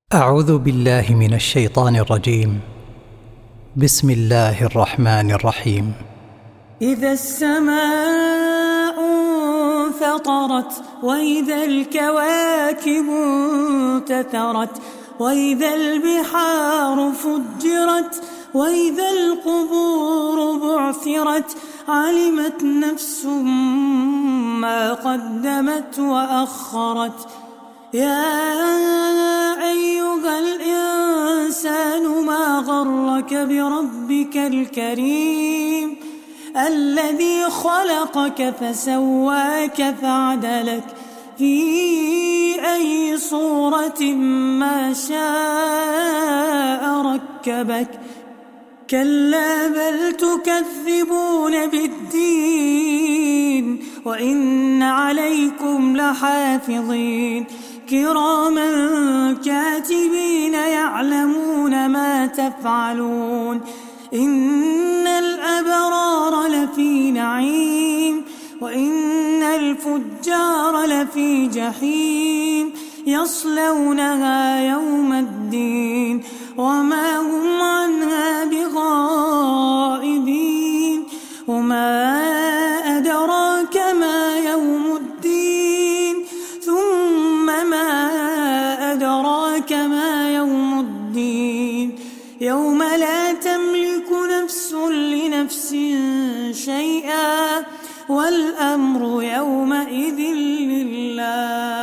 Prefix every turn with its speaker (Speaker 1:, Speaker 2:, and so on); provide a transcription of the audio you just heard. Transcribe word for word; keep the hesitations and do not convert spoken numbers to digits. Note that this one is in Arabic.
Speaker 1: أعوذ بالله من الشيطان الرجيم. بسم الله الرحمن الرحيم.
Speaker 2: إذا السماء انفطرت وإذا الكواكب انتثرت وإذا البحار فجرت وإذا القبور بعثرت علمت نفس ما قدمت وأخرت. يا أيها الإنسان ما غرك بربك الكريم الذي خلقك فسواك فعدلك في أي صورة ما شاء ركبك. كلا بل تكذبون بالدين وإن عليكم لحافظين كراما كاتبين يعلمون ما تفعلون. إن الأبرار لفي نعيم وإن الفجار لفي جحيم يصلونها يوم الدين وما هم عنها بغائبين. وما أدراك ما يوم الدين ثم ما أدراك ما يوم الدين يوم لا تملك نفس لنفس شيئا والأمر يومئذ لله.